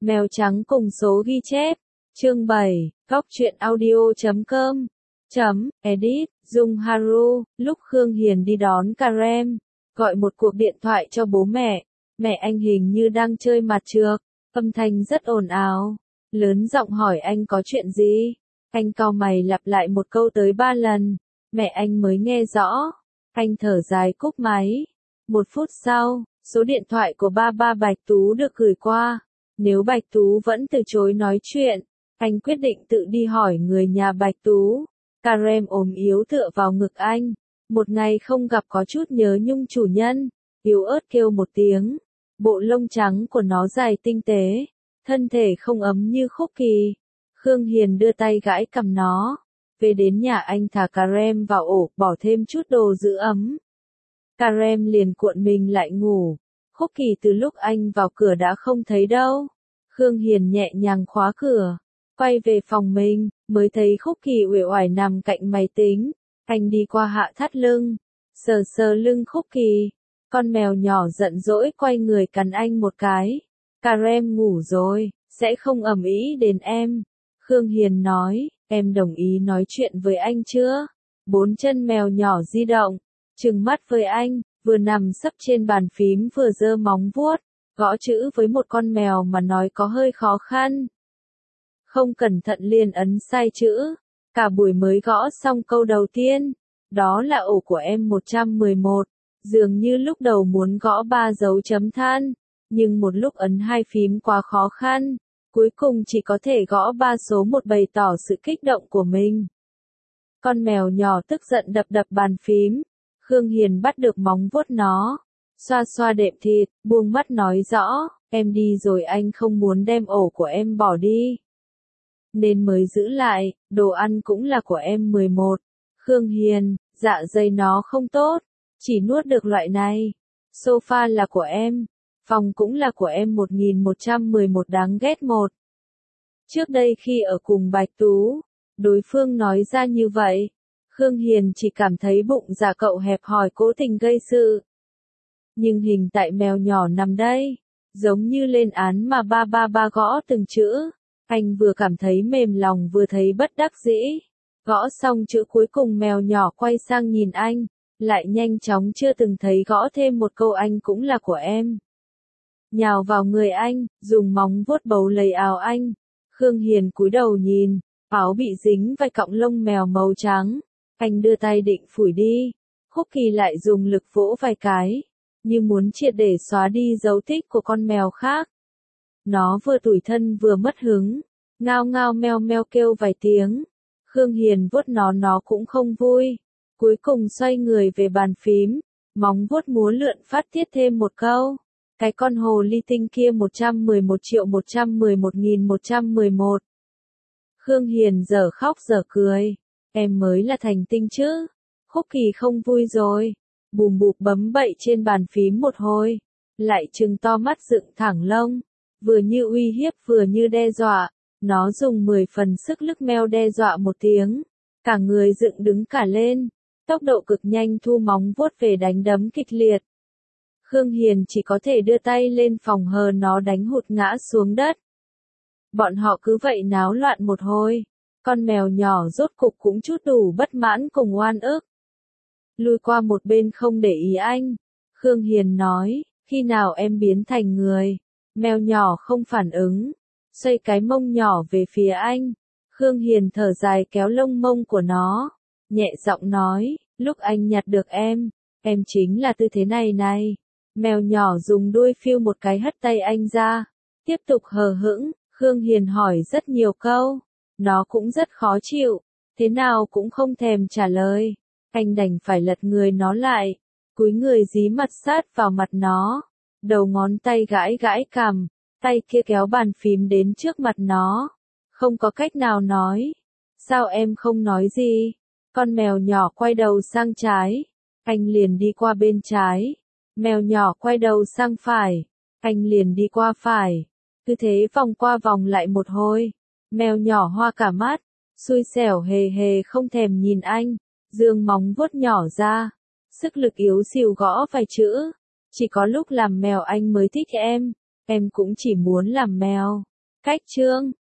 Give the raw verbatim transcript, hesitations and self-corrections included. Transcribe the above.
Mèo trắng cùng số ghi chép. Chương bảy, góc truyện audio chấm com. Chấm, edit, Dung Haru, lúc Khương Hiền đi đón Karen, gọi một cuộc điện thoại cho bố mẹ, mẹ anh hình như đang chơi mặt trược, âm thanh rất ồn ào, lớn giọng hỏi anh có chuyện gì, anh cau mày lặp lại một câu tới ba lần, mẹ anh mới nghe rõ, anh thở dài cúp máy, một phút sau, số điện thoại của ba ba Bạch Tú được gửi qua, nếu Bạch Tú vẫn từ chối nói chuyện, anh quyết định tự đi hỏi người nhà Bạch Tú. Karen ốm yếu tựa vào ngực anh, một ngày không gặp có chút nhớ nhung chủ nhân, yếu ớt kêu một tiếng, bộ lông trắng của nó dài tinh tế, thân thể không ấm như Khúc Kỳ. Khương Hiền đưa tay gãi cằm nó, về đến nhà anh thả Karen vào ổ, bỏ thêm chút đồ giữ ấm. Karen liền cuộn mình lại ngủ, Khúc Kỳ từ lúc anh vào cửa đã không thấy đâu. Khương Hiền nhẹ nhàng khóa cửa, quay về phòng mình, mới thấy Khúc Kỳ uể oải nằm cạnh máy tính. Anh đi qua hạ thắt lưng, sờ sờ lưng Khúc Kỳ. Con mèo nhỏ giận dỗi quay người cắn anh một cái. Karen ngủ rồi, sẽ không ầm ĩ đến em. Khương Hiền nói, em đồng ý nói chuyện với anh chưa? Bốn chân mèo nhỏ di động, trừng mắt với anh, vừa nằm sấp trên bàn phím vừa giơ móng vuốt, gõ chữ với một con mèo mà nói có hơi khó khăn. Không cẩn thận liền ấn sai chữ, cả buổi mới gõ xong câu đầu tiên, đó là ổ của em một trăm mười một, dường như lúc đầu muốn gõ ba dấu chấm than, nhưng một lúc ấn hai phím quá khó khăn, cuối cùng chỉ có thể gõ ba số một bày tỏ sự kích động của mình. Con mèo nhỏ tức giận đập đập bàn phím, Khương Hiền bắt được móng vuốt nó, xoa xoa đệm thịt, buông mắt nói rõ, em đi rồi anh không muốn đem ổ của em bỏ đi. Nên mới giữ lại, đồ ăn cũng là của em mười một. Khương Hiền, dạ dày nó không tốt, chỉ nuốt được loại này. Sofa là của em, phòng cũng là của em một nghìn một trăm mười một đáng ghét một. Trước đây khi ở cùng Bạch Tú, đối phương nói ra như vậy, Khương Hiền chỉ cảm thấy bụng dạ cậu hẹp hòi cố tình gây sự. Nhưng hình tại mèo nhỏ nằm đây, giống như lên án mà ba ba ba gõ từng chữ. Anh vừa cảm thấy mềm lòng vừa thấy bất đắc dĩ. Gõ xong chữ cuối cùng mèo nhỏ quay sang nhìn anh, lại nhanh chóng chưa từng thấy gõ thêm một câu anh cũng là của em. Nhào vào người anh, dùng móng vuốt bấu lấy áo anh. Khương Hiền cúi đầu nhìn, áo bị dính vài cọng lông mèo màu trắng. Anh đưa tay định phủi đi. Khúc Kỳ lại dùng lực vỗ vài cái, như muốn triệt để xóa đi dấu tích của con mèo khác. Nó vừa tủi thân vừa mất hứng, ngao ngao meo meo kêu vài tiếng. Khương Hiền vuốt nó nó cũng không vui. Cuối cùng xoay người về bàn phím, móng vuốt múa lượn phát tiết thêm một câu. Cái con hồ ly tinh kia một trăm mười một triệu một trăm mười một nghìn một trăm mười một. Khương Hiền giờ khóc giờ cười. Em mới là thành tinh chứ. Khúc Kỳ không vui rồi. Bùm bụp bấm bậy trên bàn phím một hồi. Lại trừng to mắt dựng thẳng lông. Vừa như uy hiếp vừa như đe dọa, nó dùng mười phần sức lực meo đe dọa một tiếng, cả người dựng đứng cả lên, tốc độ cực nhanh thu móng vuốt về đánh đấm kịch liệt. Khương Hiền chỉ có thể đưa tay lên phòng hờ nó đánh hụt ngã xuống đất. Bọn họ cứ vậy náo loạn một hồi, con mèo nhỏ rốt cục cũng chút đủ bất mãn cùng oan ức. Lui qua một bên không để ý anh, Khương Hiền nói, khi nào em biến thành người? Mèo nhỏ không phản ứng, xoay cái mông nhỏ về phía anh. Khương Hiền thở dài kéo lông mông của nó, nhẹ giọng nói, lúc anh nhặt được em, em chính là tư thế này này. Mèo nhỏ dùng đuôi phiêu một cái hất tay anh ra, tiếp tục hờ hững. Khương Hiền hỏi rất nhiều câu, nó cũng rất khó chịu, thế nào cũng không thèm trả lời. Anh đành phải lật người nó lại, cúi người dí mặt sát vào mặt nó. Đầu ngón tay gãi gãi cằm, tay kia kéo bàn phím đến trước mặt nó. Không có cách nào nói. Sao em không nói gì? Con mèo nhỏ quay đầu sang trái. Anh liền đi qua bên trái. Mèo nhỏ quay đầu sang phải. Anh liền đi qua phải. Cứ thế vòng qua vòng lại một hồi. Mèo nhỏ hoa cả mắt. Xui xẻo hề hề không thèm nhìn anh. Dương móng vuốt nhỏ ra. Sức lực yếu xìu gõ vài chữ. Chỉ có lúc làm mèo anh mới thích em, em cũng chỉ muốn làm mèo. Cách chương